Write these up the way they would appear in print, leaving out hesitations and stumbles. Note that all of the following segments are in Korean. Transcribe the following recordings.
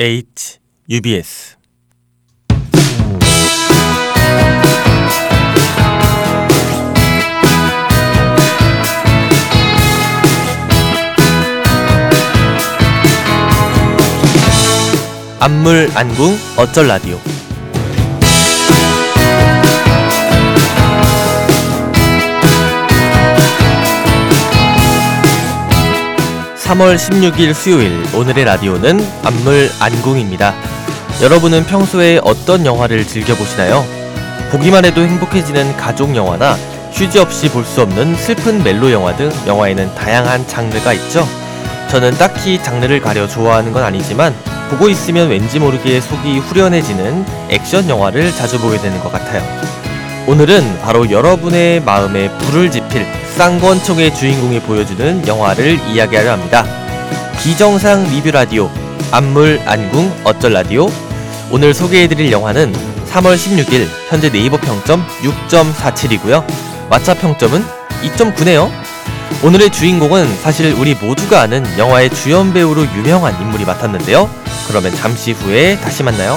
UBS 안물 안궁 어쩔 라디오 3월 16일 수요일 오늘의 라디오는 안물 안궁입니다. 여러분은 평소에 어떤 영화를 즐겨보시나요? 보기만 해도 행복해지는 가족 영화나 휴지 없이 볼 수 없는 슬픈 멜로 영화 등 영화에는 다양한 장르가 있죠. 저는 딱히 장르를 가려 좋아하는 건 아니지만 보고 있으면 왠지 모르게 속이 후련해지는 액션 영화를 자주 보게 되는 것 같아요. 오늘은 바로 여러분의 마음에 불을 지필 쌍권총의 주인공이 보여주는 영화를 이야기하려 합니다. 비정상 리뷰 라디오 안물 안궁 어쩔 라디오. 오늘 소개해드릴 영화는 3월 16일 현재 네이버 평점 6.47이고요 왓챠 평점은 2.9네요 오늘의 주인공은 사실 우리 모두가 아는 영화의 주연 배우로 유명한 인물이 맡았는데요. 그러면 잠시 후에 다시 만나요.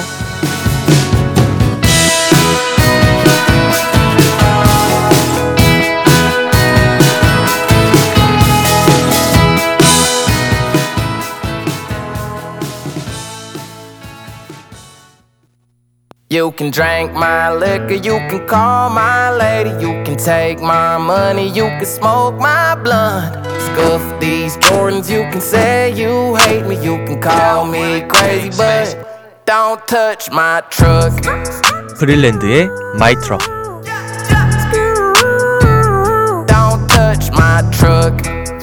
You can drink my liquor, you can call my lady, you can take my money, you can smoke my blunt. Scuff these Jordans, you can say you hate me, you can call me crazy, but don't touch my truck. 브릴랜드의 My Truck. Don't touch my truck.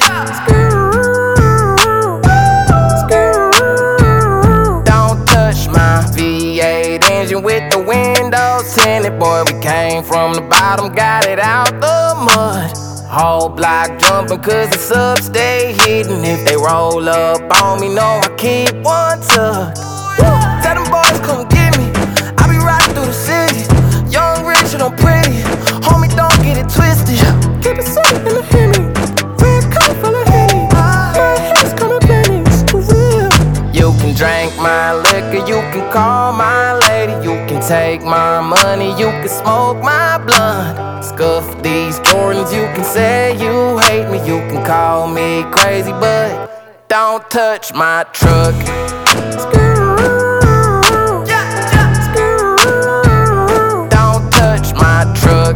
With the windows tinted, boy, we came from the bottom, got it out the mud. Whole block jumping cause the subs stay hidden. If they roll up on me, know I keep one tucked. Tell them boys come get me, I be riding through the city. Young, rich, and I'm pretty, homie, don't get it twisted. Keep it safe in the Hemi, red coat full of Henny. My hands coming pennies, for real. You can drink my liquor, you can call my lady, you can take my money, you can smoke my blunt. Scuff these Jordans, you can say you hate me, you can call me crazy, but don't touch my truck. Don't touch my truck.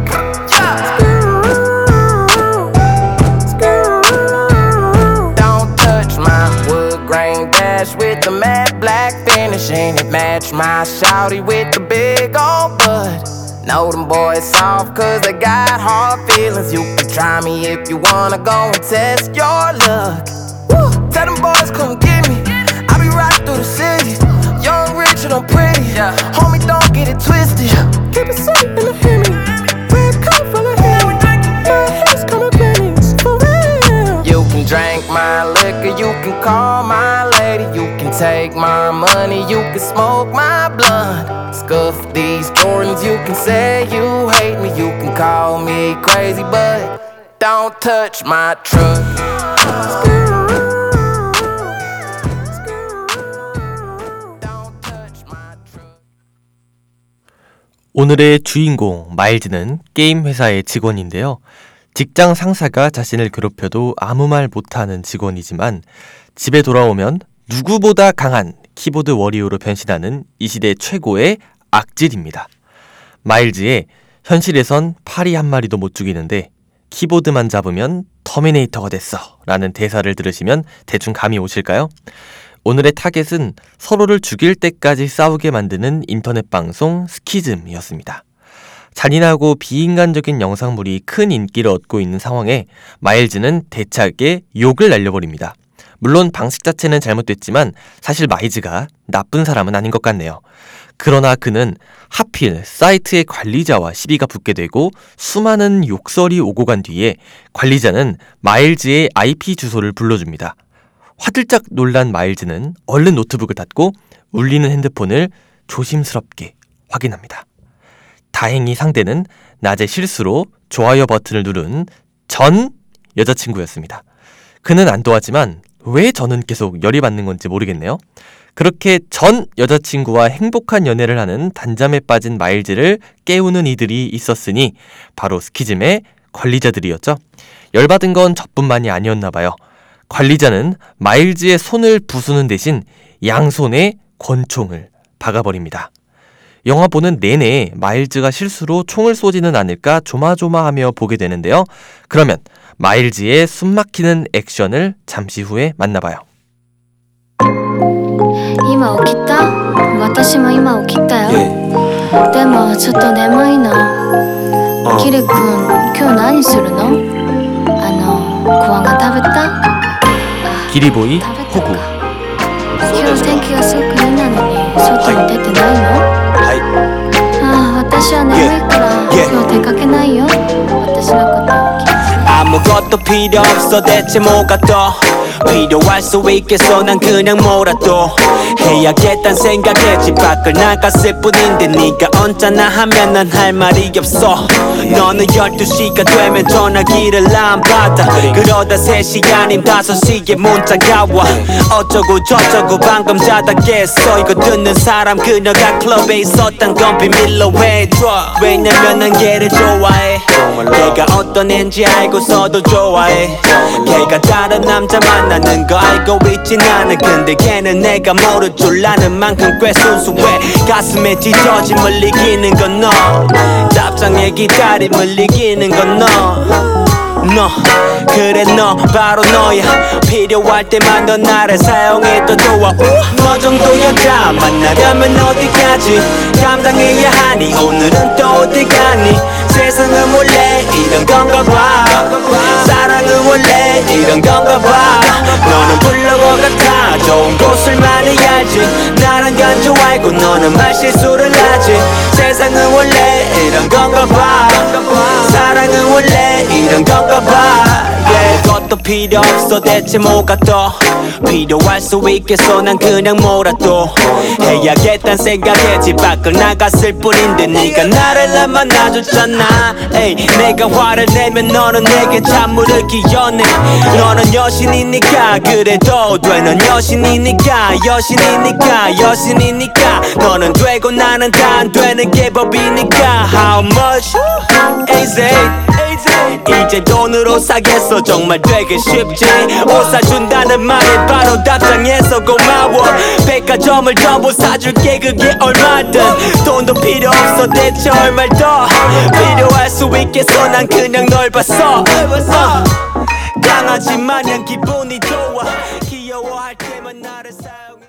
Don't touch my wood grain dash with the matte black finish, and it match my shawty with the big old butt. Know them boys soft cause they got hard feelings. You can try me if you wanna go and test your luck. Woo! Tell them boys come get me, I be riding through the city. Young, rich, and I'm pretty, homie, don't get it twisted. Keep it safe in the Hemi, red coat full of Henny. My hands coming pennies, for real. You can drink my liquor, you can call my lady, you can take my money, you can smoke my blunt. Scuff these Jordans, you can say you hate me, you can call me crazy, but don't touch my truck. 오늘의 주인공 마일즈는 게임 회사의 직원인데요. 직장 상사가 자신을 괴롭혀도 아무 말 못하는 직원이지만 집에 돌아오면 누구보다 강한 키보드 워리어로 변신하는 이 시대 최고의 악질입니다. 마일즈의 현실에선 파리 한 마리도 못 죽이는데 키보드만 잡으면 터미네이터가 됐어 라는 대사를 들으시면 대충 감이 오실까요? 오늘의 타겟은 서로를 죽일 때까지 싸우게 만드는 인터넷 방송 스키즘이었습니다. 잔인하고 비인간적인 영상물이 큰 인기를 얻고 있는 상황에 마일즈는 대차게 욕을 날려버립니다. 물론 방식 자체는 잘못됐지만 사실 마일즈가 나쁜 사람은 아닌 것 같네요. 그러나 그는 하필 사이트의 관리자와 시비가 붙게 되고 수많은 욕설이 오고 간 뒤에 관리자는 마일즈의 IP 주소를 불러줍니다. 화들짝 놀란 마일즈는 얼른 노트북을 닫고 울리는 핸드폰을 조심스럽게 확인합니다. 다행히 상대는 낮에 실수로 좋아요 버튼을 누른 전 여자친구였습니다. 그는 안 도와지만 왜 저는 계속 열이 받는 건지 모르겠네요. 그렇게 전 여자친구와 행복한 연애를 하는 단잠에 빠진 마일즈를 깨우는 이들이 있었으니 바로 스키즘의 관리자들이었죠. 열받은 건 저뿐만이 아니었나 봐요. 관리자는 마일즈의 손을 부수는 대신 양손에 권총을 박아버립니다. 영화 보는 내내 마일즈가 실수로 총을 쏘지는 않을까 조마조마하며 보게 되는데요. 그러면 마일즈의 숨막히는 액션을 잠시 후에 만나봐요. 今起きた私も今起きたよ、でもちょっと眠いの、キリ君今日何するの？ご飯が食べた？ 기리보이 호구 今日天気がすごくいいなのに外に出てないの？私は眠いから今日出かけないよ。私のことを気にしない。 아무것도 필요 없어 대체 뭐가 더 필요할 수 있겠어 난 그냥 뭐라도 해야겠단 생각에 집 밖을 나갔을 뿐인데 네가 언짢아 하면 난 할 말이 없어. 너는 12시가 되면 전화기를 안 받아. 그러다 3시 아님 5시에 문자가 와. 어쩌고 저쩌고 방금 자다 깼어. 이거 듣는 사람 그녀가 클럽에 있었단 건 비밀로 해줘. 왜냐면 난 걔를 좋아해. 걔가 어떤 앤지 알고서도 좋아해. 걔가 다른 남자 만나는 거 알고 있진 않아. 근데 걔는 내가 모를 줄 아는 만큼 꽤 순수해. 가슴에 찢어짐을 이기는 건 너. 답장에 기다림을 이기는 건 너. 그래 너 바로 너야. 필요할 때만 너 나를 사용해도 좋아. 너 정도 여자 만나려면 어디까지 감당해야 하니. 오늘은 또 어디 가니. 세상은 원래 이런 건가 봐. 사랑은 원래 이런 건가 봐. 너는 블로거 같아 좋은 곳을 많이 알지. 나는 간주 알고 너는 말실수를 하지. 세상은 원래 이런 건가 봐. 사랑은 원래 이런 건가 봐. 것도 필요 없어 대체 뭐가 더 필요할 수 있겠어 난 그냥 뭐라도 해야겠단 생각에 집 밖을 나갔을 뿐인데 네가 나를 안 만나줬잖아. 에이, 내가 화를 내면 너는 내게 찬물을 기어내. 너는 여신이니까 그래도 돼. 넌 여신이니까 여신이니까 여신이니까. 너는 되고 나는 다 안 되는 게 법이니까. How much is it? 이제 돈으로 사겠어 정말 되게 쉽지. 옷 사준다는 말에 바로 답장해서 고마워. 백화점을 전부 사줄게 그게 얼마든. 돈도 필요 없어 대체 얼마를 더 필요할 수 있겠어 난 그냥 널 봤어. 강아지 마냥 기분이 좋아. 귀여워할 때만 나를 사용해.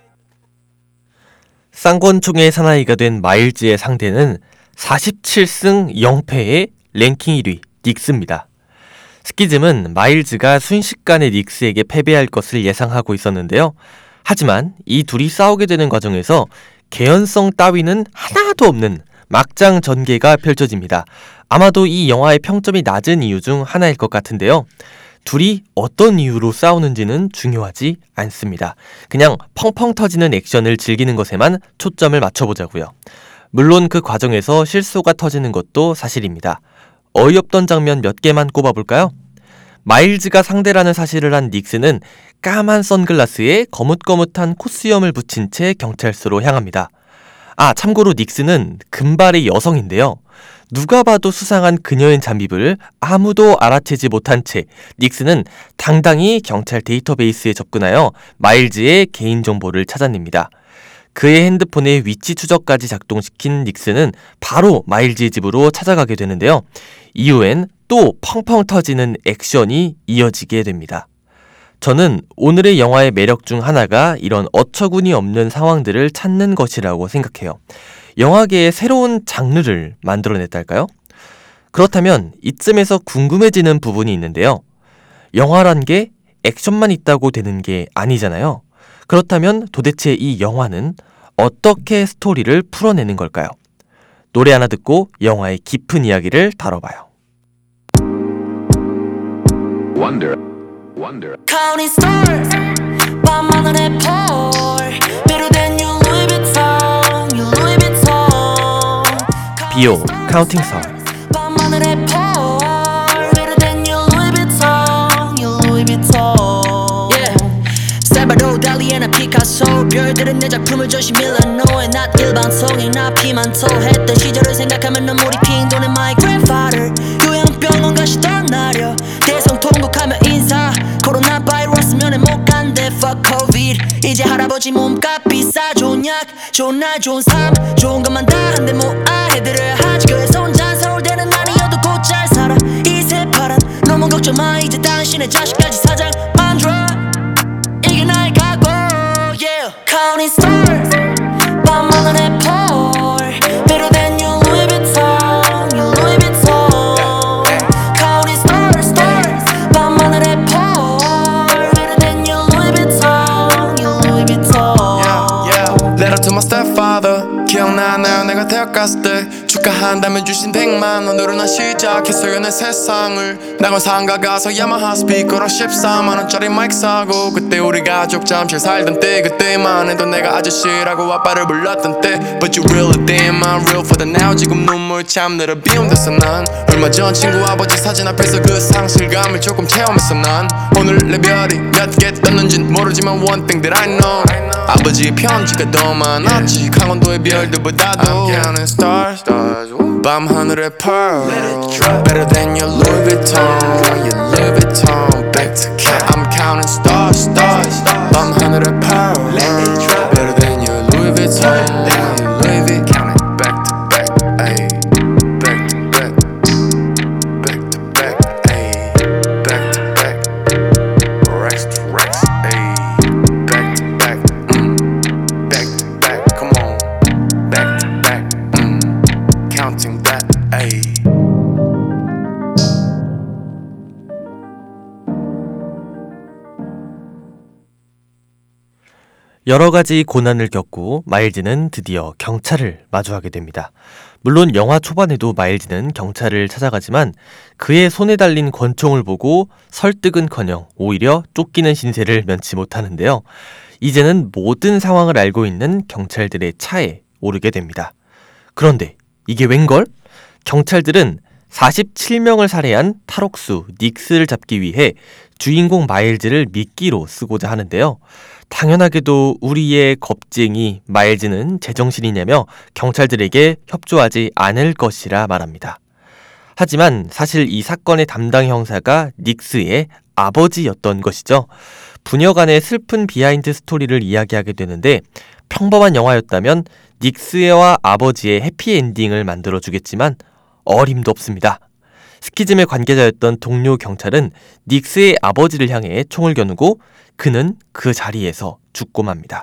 쌍권총의 사나이가 된 마일즈의 상대는 47승 0패의 랭킹 1위 닉스입니다. 스키즘은 마일즈가 순식간에 닉스에게 패배할 것을 예상하고 있었는데요. 하지만 이 둘이 싸우게 되는 과정에서 개연성 따위는 하나도 없는 막장 전개가 펼쳐집니다. 아마도 이 영화의 평점이 낮은 이유 중 하나일 것 같은데요. 둘이 어떤 이유로 싸우는지는 중요하지 않습니다. 그냥 펑펑 터지는 액션을 즐기는 것에만 초점을 맞춰보자고요. 물론 그 과정에서 실수가 터지는 것도 사실입니다. 어이없던 장면 몇 개만 꼽아볼까요? 마일즈가 상대라는 사실을 한 닉스는 까만 선글라스에 거뭇거뭇한 코수염을 붙인 채 경찰서로 향합니다. 참고로 닉스는 금발의 여성인데요. 누가 봐도 수상한 그녀의 잠입을 아무도 알아채지 못한 채 닉스는 당당히 경찰 데이터베이스에 접근하여 마일즈의 개인정보를 찾아냅니다. 그의 핸드폰에 위치 추적까지 작동시킨 닉스는 바로 마일즈의 집으로 찾아가게 되는데요. 이후엔 또 펑펑 터지는 액션이 이어지게 됩니다. 저는 오늘의 영화의 매력 중 하나가 이런 어처구니 없는 상황들을 찾는 것이라고 생각해요. 영화계의 새로운 장르를 만들어냈달까요? 그렇다면 이쯤에서 궁금해지는 부분이 있는데요. 영화란 게 액션만 있다고 되는 게 아니잖아요. 그렇다면 도대체 이 영화는 어떻게 스토리를 풀어내는 걸까요? 노래 하나 듣고 영화의 깊은 이야기를 다뤄봐요. Wonder, wonder. Counting stars, 밤하늘에 pour. Better than your Louis Vuitton, your Louis Vuitton. 비오 카운팅 스타. 밤하늘에 pour. Better than your Louis Vuitton, your Louis Vuitton. Yeah. 살바도 달리에나 피카소 별들은 내 새 작품을 전시 밀라노에 낫 일방송이 나 피만 토했던 시절을 생각하면 눈물이 핑 도는 my grandfather 요양병원 가시던 날여 대성통곡하며 인사 코로나 바이러스면에 못 간대 fuck covid 이제 할아버지 몸값 비싸 좋은 약 좋은 날 좋은 삶 좋은 것만 다 한데 뭐아해들을 하지 교회에서 혼자 서울대는 아니어도 곧 잘 살아 이 새파란 너무 걱정 마 이제 당신의 자식까지 사장 만들어 이게 나의 각오 yeah counting stars 밤하늘 내 pole better than your Louis Vuitton your Louis Vuitton counting stars stars 밤하늘 내 pole better than your Louis Vuitton your Louis Vuitton Letter to my stepfather 기억나나요 내가 대학 갔을 때 축하한다면 주신 100만 오늘은 난 시작했어요 내 세상을 나건 상가 가서 야마하 스피커로 14만원짜리 마이크 사고 그때 우리 가족 잠실 살던 때 그때만 해도 내가 아저씨라고 아빠를 불렀던 때 But you really damn I'm real for the now 지금 눈물 참 내려 비움됐어 난 얼마 전 친구 아버지 사진 앞에서 그 상실감을 조금 체험했어 난 오늘 내 별이 몇 개 떴는진 모르지만 one thing that I know 아버지의 편지가 더 많았지 강원도의 별들보다도 I'm counting stars 밤하늘의 pearl Better than your Louis Vuitton Your Louis Vuitton Back to count I'm counting stars 밤하늘의 pearl Better than your Louis Vuitton Your Louis V Count it back to back ayy Back to back Back to back ayy Back to back Racks to racks ayy Back to back Back to back come on Back to back Counting that ayy 여러 가지 고난을 겪고 마일즈는 드디어 경찰을 마주하게 됩니다. 물론 영화 초반에도 마일즈는 경찰을 찾아가지만 그의 손에 달린 권총을 보고 설득은커녕 오히려 쫓기는 신세를 면치 못하는데요. 이제는 모든 상황을 알고 있는 경찰들의 차에 오르게 됩니다. 그런데 이게 웬걸? 경찰들은 47명을 살해한 탈옥수 닉스를 잡기 위해 주인공 마일즈를 미끼로 쓰고자 하는데요. 당연하게도 우리의 겁쟁이 마일즈는 제정신이냐며 경찰들에게 협조하지 않을 것이라 말합니다. 하지만 사실 이 사건의 담당 형사가 닉스의 아버지였던 것이죠. 부녀 간의 슬픈 비하인드 스토리를 이야기하게 되는데 평범한 영화였다면 닉스와 아버지의 해피엔딩을 만들어주겠지만 어림도 없습니다. 스키즘의 관계자였던 동료 경찰은 닉스의 아버지를 향해 총을 겨누고 그는 그 자리에서 죽고 맙니다.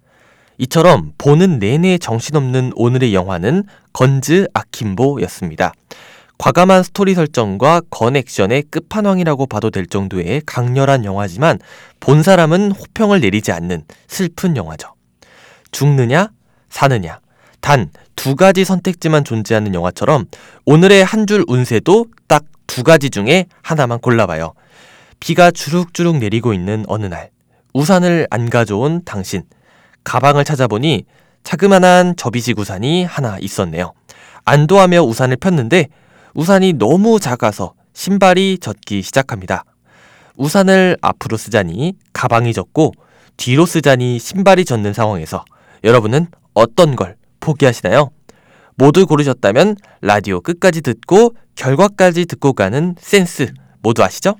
이처럼 보는 내내 정신없는 오늘의 영화는 건즈 아킴보였습니다. 과감한 스토리 설정과 건액션의 끝판왕이라고 봐도 될 정도의 강렬한 영화지만 본 사람은 호평을 내리지 않는 슬픈 영화죠. 죽느냐 사느냐 단 두 가지 선택지만 존재하는 영화처럼 오늘의 한 줄 운세도 딱 두 가지 중에 하나만 골라봐요. 비가 주룩주룩 내리고 있는 어느 날 우산을 안 가져온 당신 가방을 찾아보니 자그만한 접이식 우산이 하나 있었네요. 안도하며 우산을 폈는데 우산이 너무 작아서 신발이 젖기 시작합니다. 우산을 앞으로 쓰자니 가방이 젖고 뒤로 쓰자니 신발이 젖는 상황에서 여러분은 어떤 걸 포기하시나요? 모두 고르셨다면 라디오 끝까지 듣고 결과까지 듣고 가는 센스 모두 아시죠?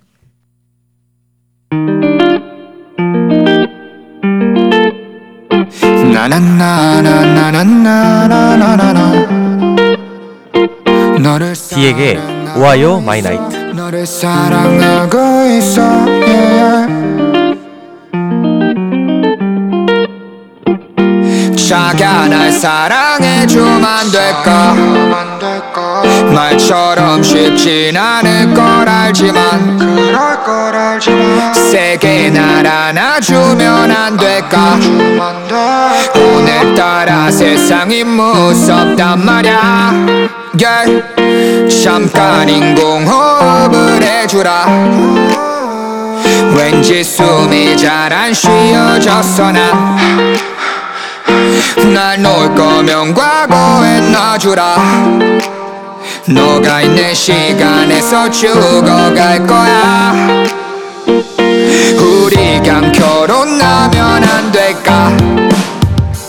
디에게 Why My Night. 너를 사랑하고 있어 자가 날 사랑해주면 안 될까 말처럼 쉽진 않을 걸 알지만 세게 날 안아주면 안 될까 오늘따라 세상이 무섭단 말야 yeah. 잠깐 인공호흡을 해주라 왠지 숨이 잘 안 쉬어졌어 날 놓을 거면 과거에 놔주라 너가 있는 시간에서 죽어갈 거야 우리 그냥 결혼하면 안 될까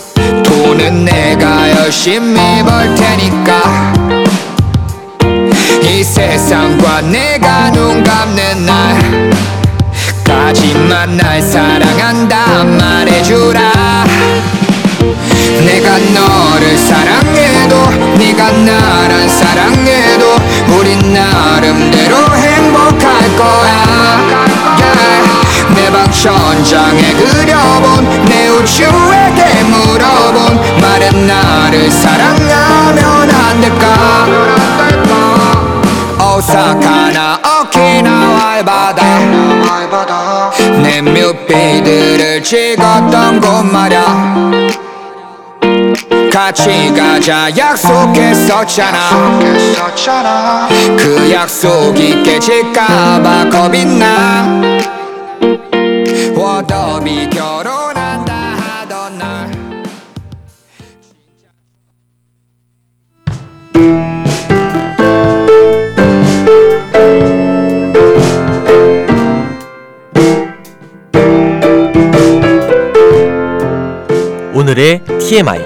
땐 내가 열심히 벌 테니까 이 세상과 내가 눈 감는 날까지만 날 사랑한다 말해주라. 내가 너를 사랑해도 네가 나를 사랑해도 우린 나름대로 행복할 거야. 내 방 천장에 그려본 내 우주에게 물어본 말은 나를 사랑하면 안 될까. 오사카나 오키나와의 바다 내 뮤비들을 찍었던 곳 말야. 같이 가자 약속했었잖아. 그 약속이 깨질까봐 겁이 나. 워더비 결혼한다 하던 날 오늘의 TMI.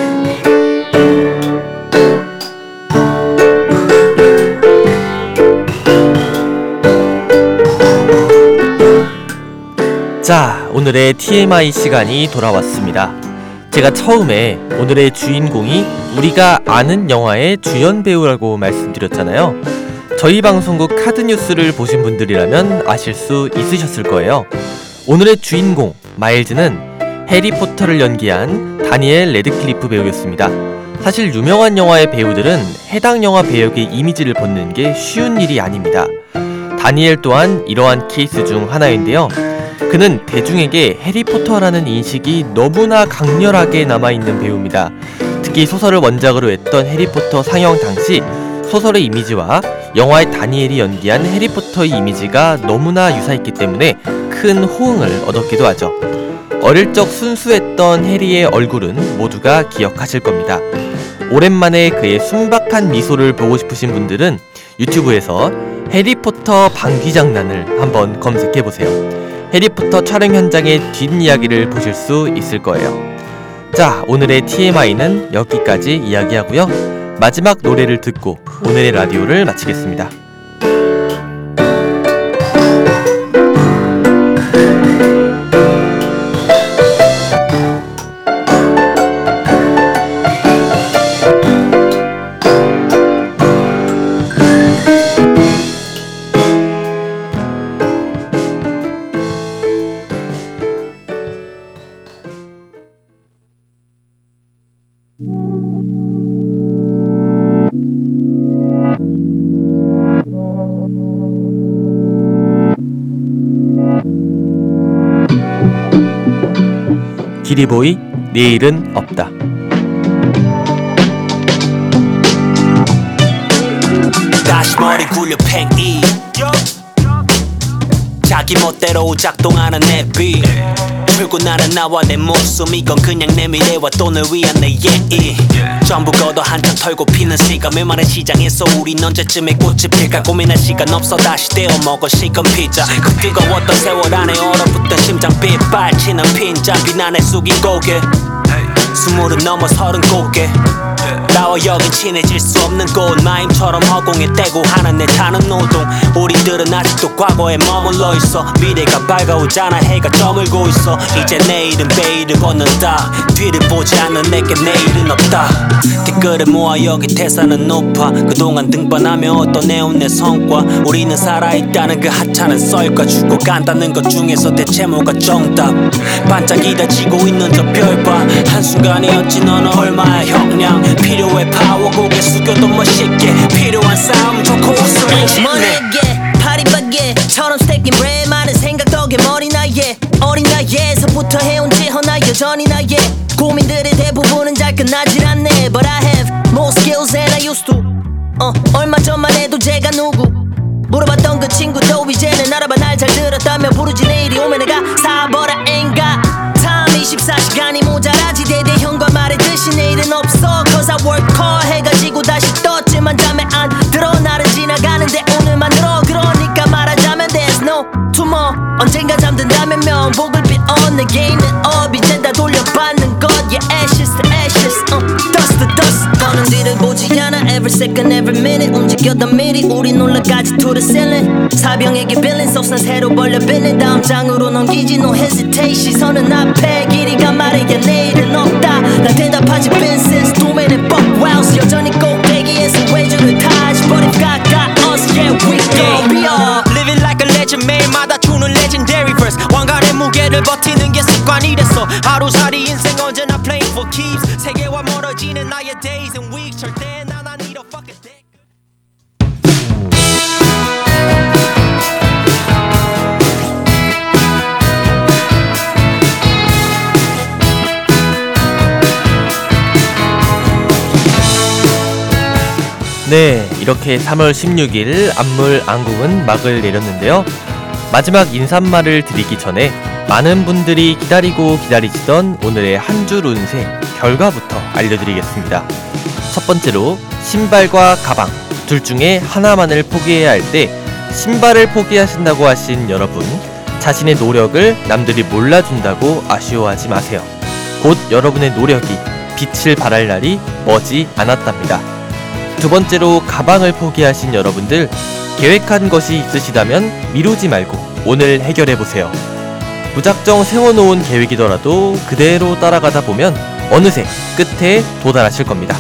자, 오늘의 TMI 시간이 돌아왔습니다. 제가 처음에 오늘의 주인공이 우리가 아는 영화의 주연 배우라고 말씀드렸잖아요. 저희 방송국 카드뉴스를 보신 분들이라면 아실 수 있으셨을 거예요. 오늘의 주인공 마일즈는 해리포터를 연기한 다니엘 레드클리프 배우였습니다. 사실 유명한 영화의 배우들은 해당 영화 배역의 이미지를 벗는 게 쉬운 일이 아닙니다. 다니엘 또한 이러한 케이스 중 하나인데요. 그는 대중에게 해리포터라는 인식이 너무나 강렬하게 남아있는 배우입니다. 특히 소설을 원작으로 했던 해리포터 상영 당시 소설의 이미지와 영화의 다니엘이 연기한 해리포터의 이미지가 너무나 유사했기 때문에 큰 호응을 얻었기도 하죠. 어릴 적 순수했던 해리의 얼굴은 모두가 기억하실 겁니다. 오랜만에 그의 순박한 미소를 보고 싶으신 분들은 유튜브에서 해리포터 방귀장난을 한번 검색해보세요. 해리포터 촬영 현장의 뒷이야기를 보실 수 있을 거예요. 자, 오늘의 TMI는 여기까지 이야기하고요. 마지막 노래를 듣고 오늘의 라디오를 마치겠습니다. 기리보이 내일은 없다. 다시 머리 굴려 팽이 자기 멋대로 작동하는 내 빛 출근하는 나와 내 목숨 이건 그냥 내 미래와 돈을 위한 내 예의 전부 걷어 한창 털고 피는 시간 메마른 시장에서 우린 언제쯤에 꽃이 필까 고민할 시간 없어 다시 데워 먹어 식은 피자 그 뜨거웠던 세월 안에 얼어붙던 심장 빗발 치는 핀장 비난에 숙인 고개 스물은 넘어 서른 고개 나와 여긴 친해질 수 없는 곳 마임처럼 허공에 떼고 하는 내 타는 노동 우리들은 아직도 과거에 머물러 있어 미래가 밝아오잖아 해가 저물고 있어 이제 내일은 베일을 걷는다 뒤를 보지 않는 내게 내일은 없다 댓글을 모아 여기 태산은 높아 그동안 등반하며 얻어내온 내 성과 우리는 살아있다는 그 하찮은 썰과 죽어간다는 것 중에서 대체 뭐가 정답 반짝이다 지고 있는 저 별봐 한순간이었지 너는 얼마의 형량 필요해 파워 고개 숙여도 멋있게 필요한 싸움 좋고 웃음을 짓네 파리바게처럼 스테이킹 브레 많은 생각 덕에 머리 나이에 어린 나이에서부터 해온 지허나 여전히 나의 고민들의 대부분은 잘 끝나질 않네 But I have more skills than I used to 얼마 전만 해도 제가 누구 물어봤던 그 친구도 이제는 알아봐 날 잘 들었다며 부르지 내일이 오면 내가 사버라 ain't time 24시간이 모자라지 대대형과 말했듯이 내일은 없어 Cause I work hard 해가지고 다시 떴지만 잠에 안 들어 날은 지나가는데 오늘만 들어 그러니까 말하자면 there's no tomorrow 언젠가 잠든다면 명복을 빌어 내게 있는 업 이제 다 돌려받는 것 Yeah ashes to ashes 보니까 every minute 움직였던 미리 우린 올라가지 to the ceiling 사병에게 빌린 속은 새로 벌려 빌린 다음 장으로 넘기지 no hesitate 시선은 앞에 길이가 말해 야 내일은 없다 난 대답하지 been since 도맨의 fuck wows 여전히 꼭대기에서 외주를 타지 but if God got us yeah we go we are Living like a legend 매일마다 주는 legendary verse 왕관의 무게를 버티는 게 습관이 됐어 하루살이 인생 언제나 playing for keeps 세계와 멀어지는 나의 days and weeks 절대 난 I need a fucking dick 네, 이렇게 3월 16일 안물 안궁은 막을 내렸는데요. 마지막 인사말을 드리기 전에 많은 분들이 기다리고 기다리시던 오늘의 한 줄 운세 결과부터 알려드리겠습니다. 첫 번째로 신발과 가방 둘 중에 하나만을 포기해야 할 때 신발을 포기하신다고 하신 여러분, 자신의 노력을 남들이 몰라준다고 아쉬워하지 마세요. 곧 여러분의 노력이 빛을 발할 날이 머지 않았답니다. 두 번째로 가방을 포기하신 여러분들, 계획한 것이 있으시다면 미루지 말고 오늘 해결해보세요. 무작정 세워놓은 계획이더라도 그대로 따라가다 보면 어느새 끝에 도달하실 겁니다.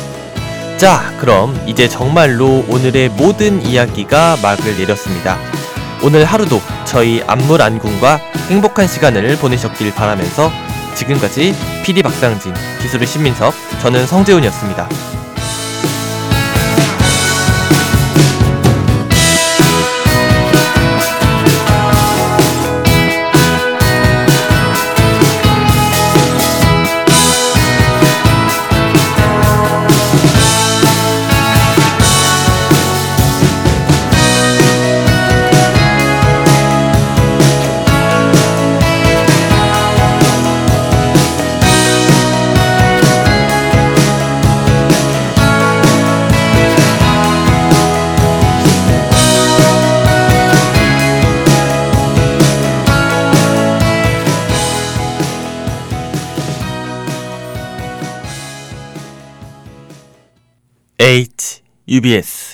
자, 그럼 이제 정말로 오늘의 모든 이야기가 막을 내렸습니다. 오늘 하루도 저희 안물 안궁과 행복한 시간을 보내셨길 바라면서 지금까지 PD 박상진, 기술의 신민석, 저는 성재훈이었습니다. UBS